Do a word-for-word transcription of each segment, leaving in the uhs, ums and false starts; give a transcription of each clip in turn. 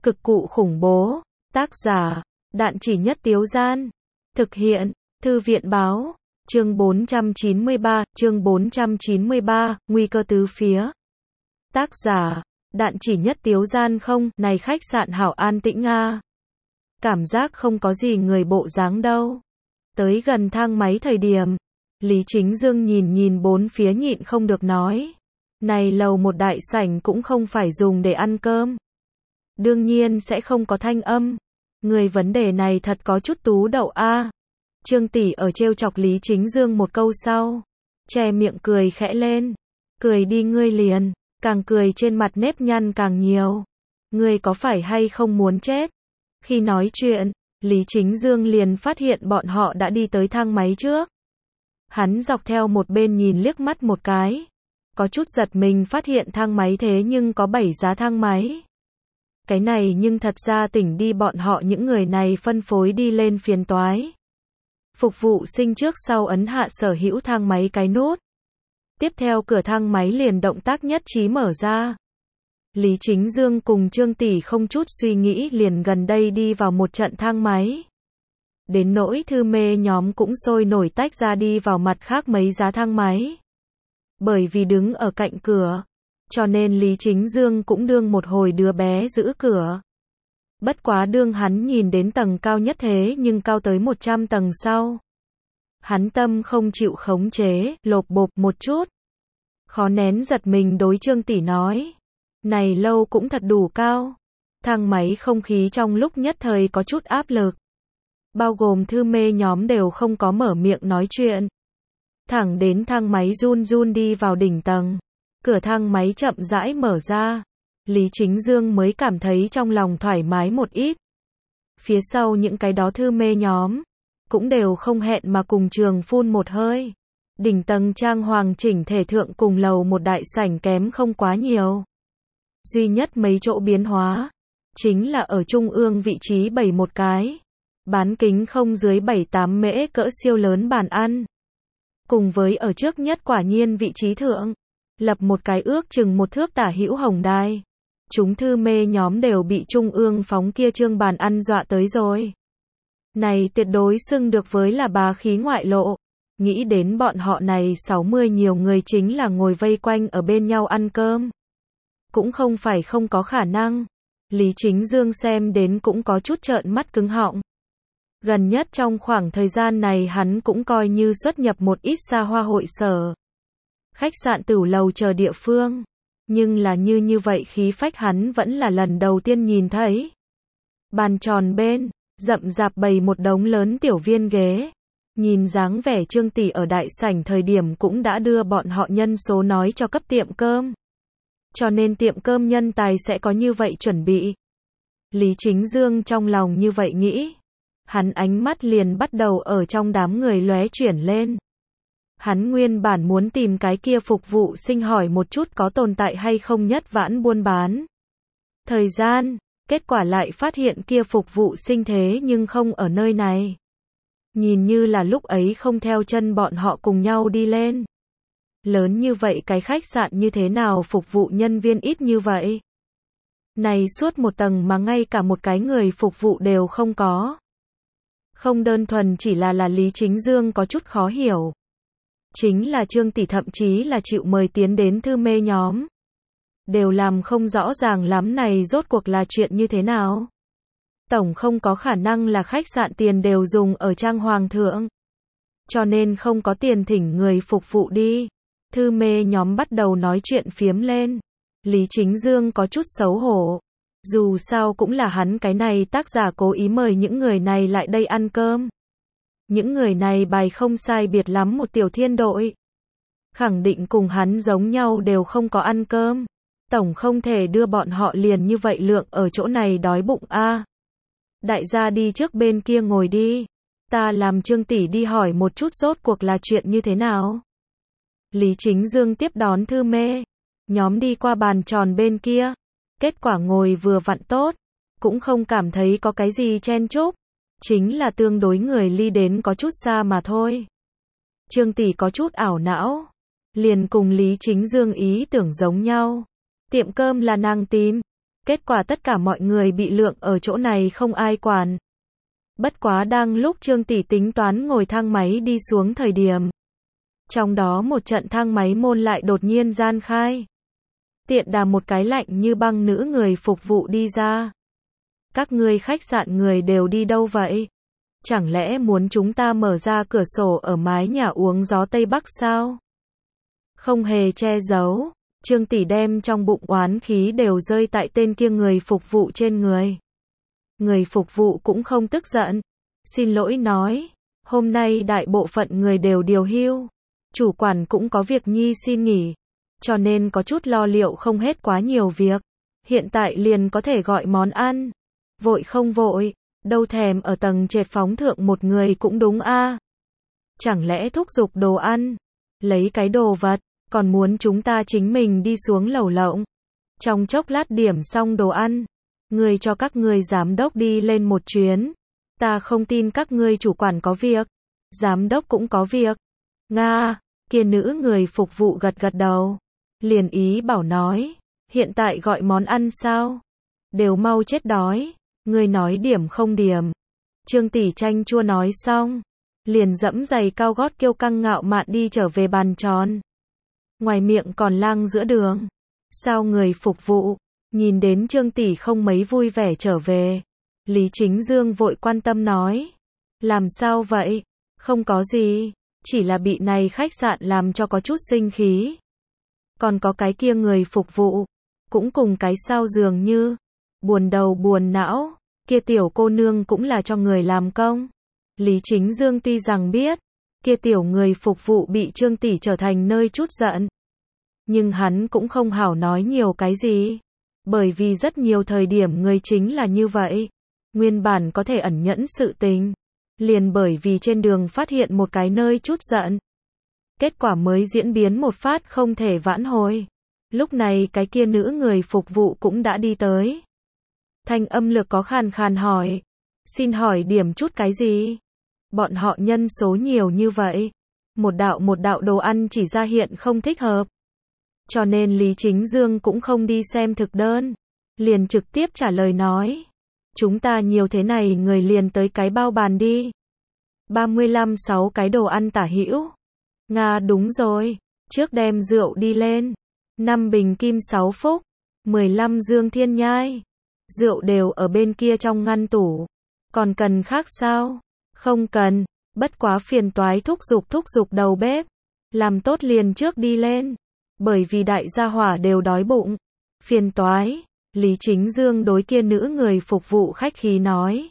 Cực cụ khủng bố. Tác giả, Đạn Chỉ Nhất Tiếu Gian. Thực hiện, Thư viện Báo. Chương bốn trăm chín mươi ba, chương bốn trăm chín mươi ba, nguy cơ tứ phía. Tác giả, Đạn Chỉ Nhất Tiếu Gian. Không, này khách sạn hảo an tĩnh a. Cảm giác không có gì người bộ dáng đâu. Tới gần thang máy thời điểm, Lý Chính Dương nhìn nhìn bốn phía nhịn không được nói. Này lầu một đại sảnh cũng không phải dùng để ăn cơm. Đương nhiên sẽ không có thanh âm. Người vấn đề này thật có chút tú đậu a. Trương tỷ ở trêu chọc Lý Chính Dương một câu sau, che miệng cười khẽ lên. Cười đi ngươi liền, càng cười trên mặt nếp nhăn càng nhiều. Ngươi có phải hay không muốn chết? Khi nói chuyện, Lý Chính Dương liền phát hiện bọn họ đã đi tới thang máy trước. Hắn dọc theo một bên nhìn liếc mắt một cái. Có chút giật mình phát hiện thang máy thế nhưng có bảy giá thang máy. Cái này nhưng thật ra tỉnh đi bọn họ những người này phân phối đi lên phiền toái. Phục vụ sinh trước sau ấn hạ sở hữu thang máy cái nút. Tiếp theo cửa thang máy liền động tác nhất trí mở ra. Lý Chính Dương cùng Trương tỷ không chút suy nghĩ liền gần đây đi vào một trận thang máy. Đến nỗi thư mê nhóm cũng sôi nổi tách ra đi vào mặt khác mấy giá thang máy. Bởi vì đứng ở cạnh cửa, cho nên Lý Chính Dương cũng đương một hồi đứa bé giữ cửa. Bất quá đương hắn nhìn đến tầng cao nhất thế nhưng cao tới một trăm tầng sau. Hắn tâm không chịu khống chế, lộp bộp một chút. Khó nén giật mình đối Trương tỷ nói. Này lâu cũng thật đủ cao. Thang máy không khí trong lúc nhất thời có chút áp lực. Bao gồm thư mê nhóm đều không có mở miệng nói chuyện. Thẳng đến thang máy run run đi vào đỉnh tầng. Cửa thang máy chậm rãi mở ra. Lý Chính Dương mới cảm thấy trong lòng thoải mái một ít. Phía sau những cái đó thư mê nhóm, cũng đều không hẹn mà cùng trường phun một hơi. Đỉnh tầng trang hoàng chỉnh thể thượng cùng lầu một đại sảnh kém không quá nhiều. Duy nhất mấy chỗ biến hóa, chính là ở trung ương vị trí bày một cái. Bán kính không dưới bảy tám mễ cỡ siêu lớn bàn ăn. Cùng với ở trước nhất quả nhiên vị trí thượng, lập một cái ước chừng một thước tả hữu hồng đài. Chúng thư mê nhóm đều bị trung ương phóng kia trương bàn ăn dọa tới rồi. Này tuyệt đối xưng được với là bá khí ngoại lộ. Nghĩ đến bọn họ này sáu mươi nhiều người chính là ngồi vây quanh ở bên nhau ăn cơm. Cũng không phải không có khả năng. Lý Chính Dương xem đến cũng có chút trợn mắt cứng họng. Gần nhất trong khoảng thời gian này hắn cũng coi như xuất nhập một ít xa hoa hội sở. Khách sạn tửu lầu chờ địa phương. Nhưng là như như vậy khí phách hắn vẫn là lần đầu tiên nhìn thấy. Bàn tròn bên, rậm rạp bày một đống lớn tiểu viên ghế. Nhìn dáng vẻ Trương tỷ ở đại sảnh thời điểm cũng đã đưa bọn họ nhân số nói cho cấp tiệm cơm. Cho nên tiệm cơm nhân tài sẽ có như vậy chuẩn bị. Lý Chính Dương trong lòng như vậy nghĩ. Hắn ánh mắt liền bắt đầu ở trong đám người lóe chuyển lên. Hắn nguyên bản muốn tìm cái kia phục vụ sinh hỏi một chút có tồn tại hay không nhất vãn buôn bán thời gian, kết quả lại phát hiện kia phục vụ sinh thế nhưng không ở nơi này. Nhìn như là lúc ấy không theo chân bọn họ cùng nhau đi lên. Lớn như vậy cái khách sạn như thế nào phục vụ nhân viên ít như vậy? Này suốt một tầng mà ngay cả một cái người phục vụ đều không có. Không đơn thuần chỉ là là Lý Chính Dương có chút khó hiểu. Chính là Trương tỷ thậm chí là chịu mời tiến đến thư mê nhóm. Đều làm không rõ ràng lắm này rốt cuộc là chuyện như thế nào. Tổng không có khả năng là khách sạn tiền đều dùng ở trang hoàng thượng. Cho nên không có tiền thỉnh người phục vụ đi. Thư mê nhóm bắt đầu nói chuyện phiếm lên. Lý Chính Dương có chút xấu hổ. Dù sao cũng là hắn cái này tác giả cố ý mời những người này lại đây ăn cơm. Những người này bài không sai biệt lắm một tiểu thiên đội. Khẳng định cùng hắn giống nhau đều không có ăn cơm. Tổng không thể đưa bọn họ liền như vậy lượng ở chỗ này đói bụng a. Đại gia đi trước bên kia ngồi đi. Ta làm Trương tỷ đi hỏi một chút rốt cuộc là chuyện như thế nào. Lý Chính Dương tiếp đón thư mê. Nhóm đi qua bàn tròn bên kia. Kết quả ngồi vừa vặn tốt. Cũng không cảm thấy có cái gì chen chúc. Chính là tương đối người ly đến có chút xa mà thôi. Trương tỷ có chút ảo não. Liền cùng Lý Chính Dương ý tưởng giống nhau. Tiệm cơm là nàng tìm. Kết quả tất cả mọi người bị lượng ở chỗ này không ai quản. Bất quá đang lúc Trương tỷ tính toán ngồi thang máy đi xuống thời điểm. Trong đó một trận thang máy môn lại đột nhiên gian khai. Tiện đà một cái lạnh như băng nữ người phục vụ đi ra. Các ngươi khách sạn người đều đi đâu vậy? Chẳng lẽ muốn chúng ta mở ra cửa sổ ở mái nhà uống gió Tây Bắc sao? Không hề che giấu, Trương tỷ đem trong bụng oán khí đều rơi tại tên kia người phục vụ trên người. Người phục vụ cũng không tức giận, xin lỗi nói, hôm nay đại bộ phận người đều điều hưu, chủ quản cũng có việc nhi xin nghỉ, cho nên có chút lo liệu không hết quá nhiều việc, hiện tại liền có thể gọi món ăn, vội không vội, đâu thèm ở tầng trệt phóng thượng một người cũng đúng a. Chẳng lẽ thúc giục đồ ăn, lấy cái đồ vật, còn muốn chúng ta chính mình đi xuống lầu lộng. Trong chốc lát điểm xong đồ ăn, người cho các ngươi giám đốc đi lên một chuyến. Ta không tin các ngươi chủ quản có việc, giám đốc cũng có việc. Nga, kia nữ người phục vụ gật gật đầu, liền ý bảo nói, hiện tại gọi món ăn sao? Đều mau chết đói, ngươi nói điểm không điểm. Trương tỷ chanh chua nói xong, liền dẫm giày cao gót kiêu căng ngạo mạn đi trở về bàn tròn. Ngoài miệng còn lang giữa đường. Sao người phục vụ, nhìn đến Trương tỷ không mấy vui vẻ trở về. Lý Chính Dương vội quan tâm nói. Làm sao vậy? Không có gì, chỉ là bị này khách sạn làm cho có chút sinh khí. Còn có cái kia người phục vụ, cũng cùng cái sao dường như, buồn đầu buồn não, kia tiểu cô nương cũng là cho người làm công. Lý Chính Dương tuy rằng biết, kia tiểu người phục vụ bị Trương tỷ trở thành nơi chút giận. Nhưng hắn cũng không hảo nói nhiều cái gì. Bởi vì rất nhiều thời điểm người chính là như vậy. Nguyên bản có thể ẩn nhẫn sự tình. Liền bởi vì trên đường phát hiện một cái nơi chút giận. Kết quả mới diễn biến một phát không thể vãn hồi. Lúc này cái kia nữ người phục vụ cũng đã đi tới. Thanh âm lực có khàn khàn hỏi. Xin hỏi điểm chút cái gì? Bọn họ nhân số nhiều như vậy. Một đạo một đạo đồ ăn chỉ ra hiện không thích hợp. Cho nên Lý Chính Dương cũng không đi xem thực đơn. Liền trực tiếp trả lời nói. Chúng ta nhiều thế này người liền tới cái bao bàn đi. ba mươi lăm sáu cái đồ ăn tả hữu. Nga đúng rồi. Trước đem rượu đi lên. năm bình kim sáu phúc. mười lăm dương thiên nhai. Rượu đều ở bên kia trong ngăn tủ. Còn cần khác sao? Không cần. Bất quá phiền toái thúc giục thúc giục đầu bếp. Làm tốt liền trước đi lên. Bởi vì đại gia hỏa đều đói bụng. Phiền toái. Lý Chính Dương đối kia nữ người phục vụ khách khí nói.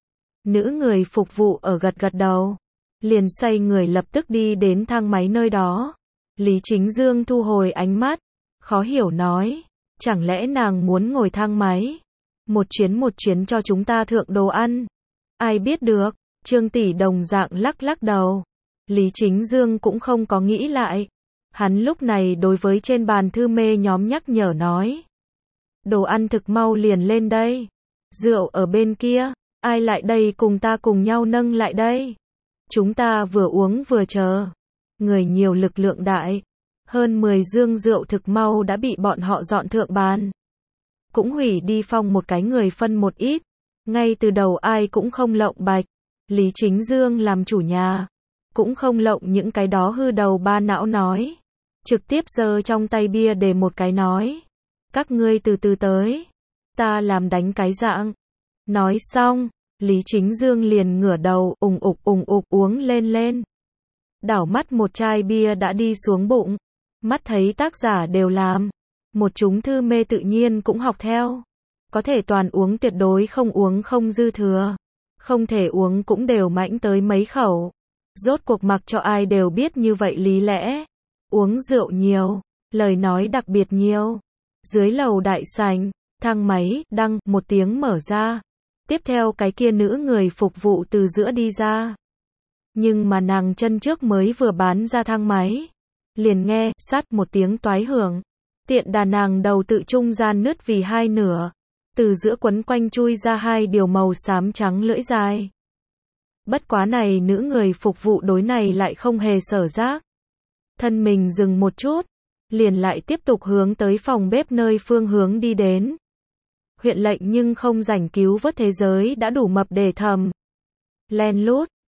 Nữ người phục vụ ở gật gật đầu. Liền xoay người lập tức đi đến thang máy nơi đó. Lý Chính Dương thu hồi ánh mắt. Khó hiểu nói. Chẳng lẽ nàng muốn ngồi thang máy? Một chuyến một chuyến cho chúng ta thượng đồ ăn. Ai biết được. Trương tỷ đồng dạng lắc lắc đầu. Lý Chính Dương cũng không có nghĩ lại. Hắn lúc này đối với trên bàn thư mê nhóm nhắc nhở nói. Đồ ăn thực mau liền lên đây. Rượu ở bên kia. Ai lại đây cùng ta cùng nhau nâng lại đây. Chúng ta vừa uống vừa chờ. Người nhiều lực lượng đại. Hơn mười dương rượu thực mau đã bị bọn họ dọn thượng bàn. Cũng hủy đi phong một cái người phân một ít. Ngay từ đầu ai cũng không lộng bạch. Lý Chính Dương làm chủ nhà. Cũng không lộng những cái đó hư đầu ba não nói. Trực tiếp giơ trong tay bia để một cái nói. Các ngươi từ từ tới. Ta làm đánh cái dạng. Nói xong, Lý Chính Dương liền ngửa đầu, ùng ục ùng ục uống lên lên. Đảo mắt một chai bia đã đi xuống bụng. Mắt thấy tác giả đều làm. Một chúng thư mê tự nhiên cũng học theo. Có thể toàn uống tuyệt đối không uống không dư thừa. Không thể uống cũng đều mãnh tới mấy khẩu. Rốt cuộc mặc cho ai đều biết như vậy lý lẽ. Uống rượu nhiều, lời nói đặc biệt nhiều. Dưới lầu đại sảnh, thang máy, đăng, một tiếng mở ra. Tiếp theo cái kia nữ người phục vụ từ giữa đi ra. Nhưng mà nàng chân trước mới vừa bán ra thang máy. Liền nghe, sát một tiếng toái hưởng. Tiện đà nàng đầu tự trung gian nứt vì hai nửa. Từ giữa quấn quanh chui ra hai điều màu xám trắng lưỡi dài. Bất quá này nữ người phục vụ đối này lại không hề sở giác. Thân mình dừng một chút. Liền lại tiếp tục hướng tới phòng bếp nơi phương hướng đi đến. huyện lệnh nhưng không rảnh cứu vớt thế giới đã đủ mập để thầm. Len lút,